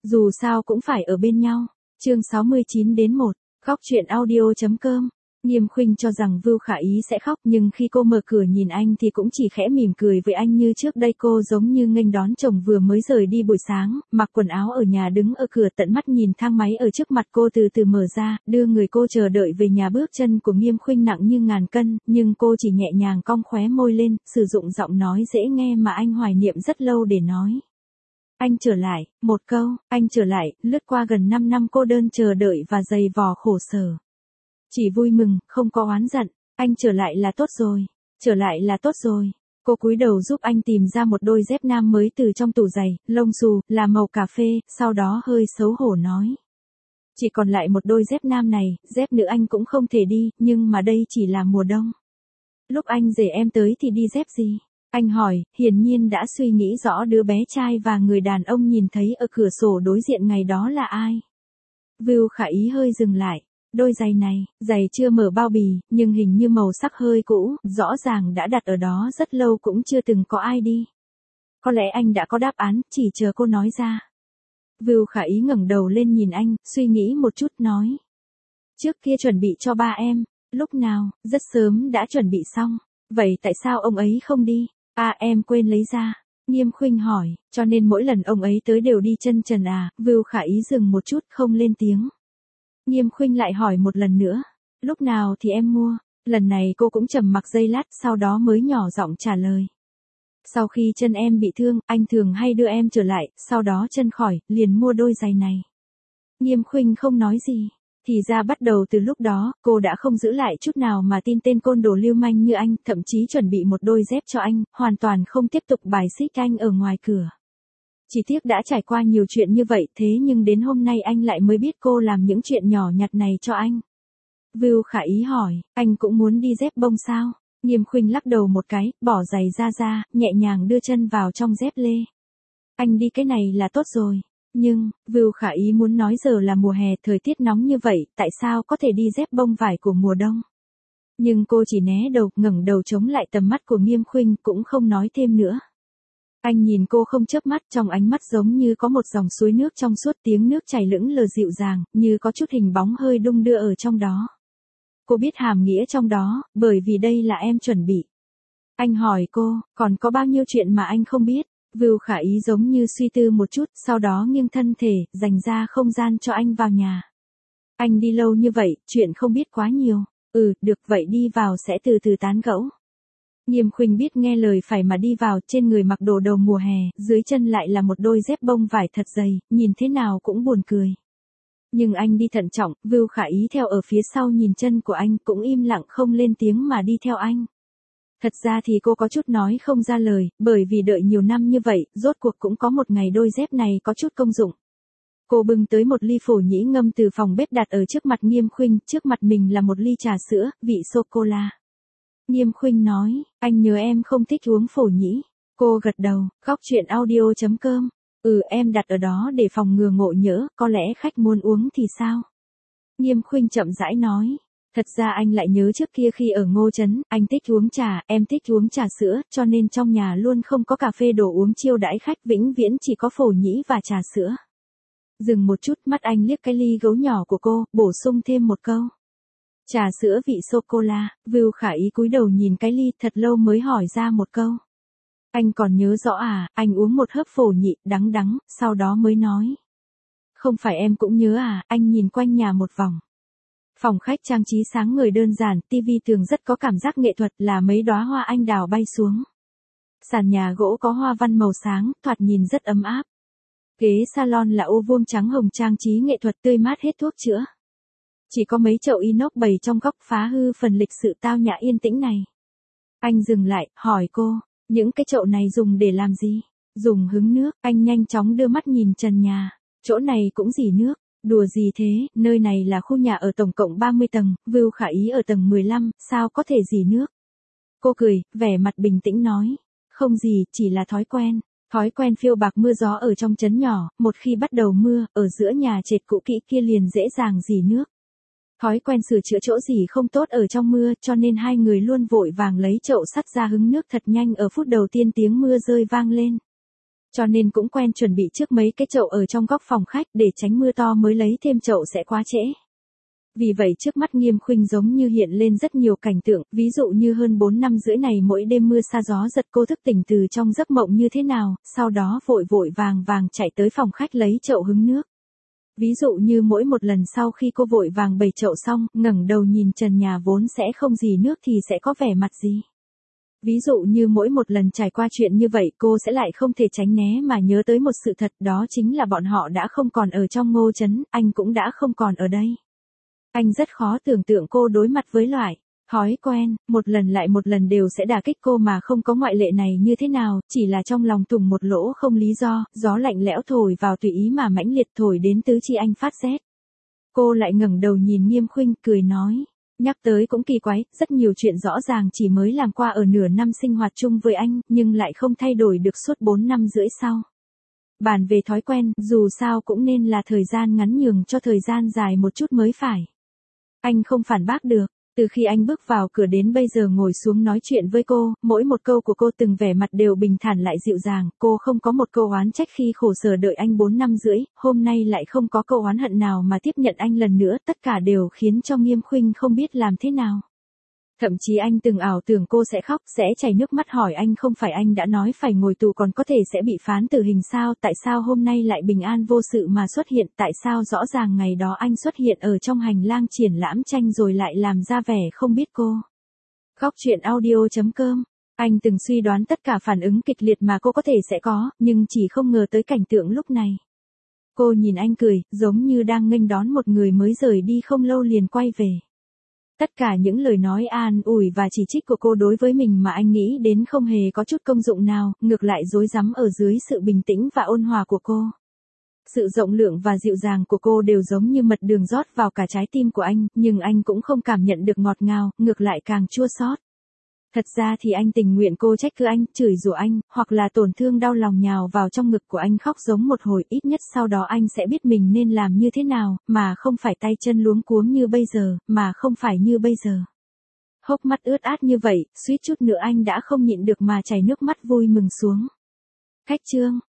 Dù sao cũng phải ở bên nhau. Chương 69 đến 1. Góc truyện audio.com. Nghiêm Khuynh cho rằng Vưu Khả Ý sẽ khóc, nhưng khi cô mở cửa nhìn anh thì cũng chỉ khẽ mỉm cười với anh như trước đây. Cô giống như nghênh đón chồng vừa mới rời đi buổi sáng, mặc quần áo ở nhà đứng ở cửa, tận mắt nhìn thang máy ở trước mặt cô từ từ mở ra, đưa người cô chờ đợi về nhà. Bước chân của Nghiêm Khuynh nặng như ngàn cân, nhưng cô chỉ nhẹ nhàng cong khóe môi lên, sử dụng giọng nói dễ nghe mà anh hoài niệm rất lâu để nói. Anh trở lại, một câu, anh trở lại, lướt qua gần 5 năm cô đơn chờ đợi và dày vò khổ sở. Chỉ vui mừng, không có oán giận, anh trở lại là tốt rồi, trở lại là tốt rồi. Cô cúi đầu giúp anh tìm ra một đôi dép nam mới từ trong tủ giày, lông xù, là màu cà phê, sau đó hơi xấu hổ nói. Chỉ còn lại một đôi dép nam này, dép nữ anh cũng không thể đi, nhưng mà đây chỉ là mùa đông. Lúc anh rể em tới thì đi dép gì? Anh hỏi, hiển nhiên đã suy nghĩ rõ đứa bé trai và người đàn ông nhìn thấy ở cửa sổ đối diện ngày đó là ai. Vưu Khả Ý hơi dừng lại. Đôi giày này, giày chưa mở bao bì, nhưng hình như màu sắc hơi cũ, rõ ràng đã đặt ở đó rất lâu cũng chưa từng có ai đi. Có lẽ anh đã có đáp án, chỉ chờ cô nói ra. Vưu Khả Ý ngẩng đầu lên nhìn anh, suy nghĩ một chút nói. Trước kia chuẩn bị cho ba em, lúc nào, rất sớm đã chuẩn bị xong. Vậy tại sao ông ấy không đi? À, em quên lấy ra. Nghiêm Khuynh hỏi, cho nên mỗi lần ông ấy tới đều đi chân trần à? Vưu Khả Ý dừng một chút không lên tiếng. Nghiêm Khuynh lại hỏi một lần nữa. Lúc nào thì em mua? Lần này cô cũng trầm mặc giây lát, sau đó mới nhỏ giọng trả lời. Sau khi chân em bị thương, anh thường hay đưa em trở lại, sau đó chân khỏi, liền mua đôi giày này. Nghiêm Khuynh không nói gì. Thì ra bắt đầu từ lúc đó, cô đã không giữ lại chút nào mà tin tên côn đồ lưu manh như anh, thậm chí chuẩn bị một đôi dép cho anh, hoàn toàn không tiếp tục bài xích anh ở ngoài cửa. Chỉ tiếc đã trải qua nhiều chuyện như vậy, thế nhưng đến hôm nay anh lại mới biết cô làm những chuyện nhỏ nhặt này cho anh. Vưu Khả Ý hỏi, anh cũng muốn đi dép bông sao? Nghiêm Khuynh lắc đầu một cái, bỏ giày ra, nhẹ nhàng đưa chân vào trong dép lê. Anh đi cái này là tốt rồi. Nhưng, Vưu Khả Ý muốn nói giờ là mùa hè, thời tiết nóng như vậy, tại sao có thể đi dép bông vải của mùa đông? Nhưng cô chỉ né đầu, ngẩng đầu chống lại tầm mắt của Nghiêm Khuynh, cũng không nói thêm nữa. Anh nhìn cô không chớp mắt, trong ánh mắt giống như có một dòng suối nước trong suốt, tiếng nước chảy lững lờ dịu dàng, như có chút hình bóng hơi đung đưa ở trong đó. Cô biết hàm nghĩa trong đó, bởi vì đây là em chuẩn bị. Anh hỏi cô, còn có bao nhiêu chuyện mà anh không biết? Vưu Khả Ý giống như suy tư một chút, sau đó nghiêng thân thể, dành ra không gian cho anh vào nhà. Anh đi lâu như vậy, chuyện không biết quá nhiều. Được vậy đi vào sẽ từ từ tán gẫu. Nghiêm Khuynh biết nghe lời phải mà đi vào, trên người mặc đồ đầu mùa hè, dưới chân lại là một đôi dép bông vải thật dày, nhìn thế nào cũng buồn cười. Nhưng anh đi thận trọng, Vưu Khả Ý theo ở phía sau nhìn chân của anh, cũng im lặng không lên tiếng mà đi theo anh. Thật ra thì cô có chút nói không ra lời, bởi vì đợi nhiều năm như vậy, rốt cuộc cũng có một ngày đôi dép này có chút công dụng. Cô bưng tới một ly phổ nhĩ ngâm từ phòng bếp đặt ở trước mặt Nghiêm Khuynh, trước mặt mình là một ly trà sữa, vị sô-cô-la. Nghiêm Khuynh nói, anh nhớ em không thích uống phổ nhĩ. Cô gật đầu, góc truyện audio.com. Em đặt ở đó để phòng ngừa ngộ nhỡ, có lẽ khách muốn uống thì sao? Nghiêm Khuynh chậm rãi nói. Thật ra anh lại nhớ trước kia khi ở Ngô Trấn, anh thích uống trà, em thích uống trà sữa, cho nên trong nhà luôn không có cà phê đồ uống chiêu đãi khách, vĩnh viễn chỉ có phổ nhĩ và trà sữa. Dừng một chút, mắt anh liếc cái ly gấu nhỏ của cô, bổ sung thêm một câu. Trà sữa vị sô-cô-la. Vưu Khả Ý cúi đầu nhìn cái ly, thật lâu mới hỏi ra một câu. Anh còn nhớ rõ à? Anh uống một hớp phổ nhị, đắng đắng, sau đó mới nói. Không phải em cũng nhớ à? Anh nhìn quanh nhà một vòng. Phòng khách trang trí sáng ngời đơn giản, tivi tường rất có cảm giác nghệ thuật, là mấy đóa hoa anh đào bay xuống. Sàn nhà gỗ có hoa văn màu sáng, thoạt nhìn rất ấm áp. Ghế salon là ô vuông trắng hồng, trang trí nghệ thuật tươi mát hết thuốc chữa. Chỉ có mấy chậu inox bày trong góc phá hư phần lịch sự tao nhã yên tĩnh này. Anh dừng lại, hỏi cô, những cái chậu này dùng để làm gì? Dùng hứng nước. Anh nhanh chóng đưa mắt nhìn trần nhà. Chỗ này cũng rỉ nước. Đùa gì thế, nơi này là khu nhà ở tổng cộng 30 tầng, Vưu Khả Ý ở tầng 15, sao có thể rỉ nước? Cô cười, vẻ mặt bình tĩnh nói. Không gì, chỉ là thói quen. Thói quen phiêu bạc mưa gió ở trong trấn nhỏ, một khi bắt đầu mưa, ở giữa nhà trệt cũ kỹ kia liền dễ dàng rỉ nước. Thói quen sửa chữa chỗ gì không tốt ở trong mưa, cho nên hai người luôn vội vàng lấy chậu sắt ra hứng nước thật nhanh. Ở phút đầu tiên tiếng mưa rơi vang lên. cho nên cũng quen chuẩn bị trước mấy cái chậu ở trong góc phòng khách để tránh mưa to mới lấy thêm chậu sẽ quá trễ. Vì vậy trước mắt Nghiêm Khuynh giống như hiện lên rất nhiều cảnh tượng, ví dụ như hơn 4 năm rưỡi này mỗi đêm mưa sa gió giật cô thức tỉnh từ trong giấc mộng như thế nào, sau đó vội vội vàng vàng chạy tới phòng khách lấy chậu hứng nước. Ví dụ như mỗi một lần sau khi cô vội vàng bày chậu xong, ngẩng đầu nhìn trần nhà vốn sẽ không gì nước thì sẽ có vẻ mặt gì. Ví dụ như mỗi một lần trải qua chuyện như vậy cô sẽ lại không thể tránh né mà nhớ tới một sự thật, đó chính là bọn họ đã không còn ở trong Ngô Trấn, anh cũng đã không còn ở đây. Anh rất khó tưởng tượng cô đối mặt với loại thói quen, một lần lại một lần đều sẽ đả kích cô mà không có ngoại lệ này như thế nào, chỉ là trong lòng thủng một lỗ không lý do, gió lạnh lẽo thổi vào tùy ý mà mãnh liệt thổi đến tứ chi anh phát rét. Cô lại ngẩng đầu nhìn Nghiêm Khuynh, cười nói, nhắc tới cũng kỳ quái, rất nhiều chuyện rõ ràng chỉ mới làm qua ở nửa năm sinh hoạt chung với anh, nhưng lại không thay đổi được suốt 4 năm rưỡi sau. Bàn về thói quen, dù sao cũng nên là thời gian ngắn nhường cho thời gian dài một chút mới phải. Anh không phản bác được, từ khi anh bước vào cửa đến bây giờ ngồi xuống nói chuyện với cô, mỗi một câu của cô từng vẻ mặt đều bình thản lại dịu dàng, cô không có một câu oán trách khi khổ sở đợi anh 4 năm rưỡi, hôm nay lại không có câu oán hận nào mà tiếp nhận anh lần nữa, tất cả đều khiến cho Nghiêm Khuynh không biết làm thế nào. Thậm chí anh từng ảo tưởng cô sẽ khóc, sẽ chảy nước mắt hỏi anh không phải anh đã nói phải ngồi tù còn có thể sẽ bị phán tử hình sao, tại sao hôm nay lại bình an vô sự mà xuất hiện, tại sao rõ ràng ngày đó anh xuất hiện ở trong hành lang triển lãm tranh rồi lại làm ra vẻ không biết cô. Góc chuyện audio.com. Anh từng suy đoán tất cả phản ứng kịch liệt mà cô có thể sẽ có, nhưng chỉ không ngờ tới cảnh tượng lúc này. Cô nhìn anh cười, giống như đang nghênh đón một người mới rời đi không lâu liền quay về. Tất cả những lời nói an ủi và chỉ trích của cô đối với mình mà anh nghĩ đến không hề có chút công dụng nào, ngược lại rối rắm ở dưới sự bình tĩnh và ôn hòa của cô. Sự rộng lượng và dịu dàng của cô đều giống như mật đường rót vào cả trái tim của anh, nhưng anh cũng không cảm nhận được ngọt ngào, ngược lại càng chua xót. Thật ra thì anh tình nguyện cô trách cứ anh, chửi rủa anh, hoặc là tổn thương đau lòng nhào vào trong ngực của anh khóc giống một hồi, ít nhất sau đó anh sẽ biết mình nên làm như thế nào, mà không phải tay chân luống cuống như bây giờ, mà không phải như bây giờ. Hốc mắt ướt át như vậy, suýt chút nữa anh đã không nhịn được mà chảy nước mắt vui mừng xuống. Khách chương.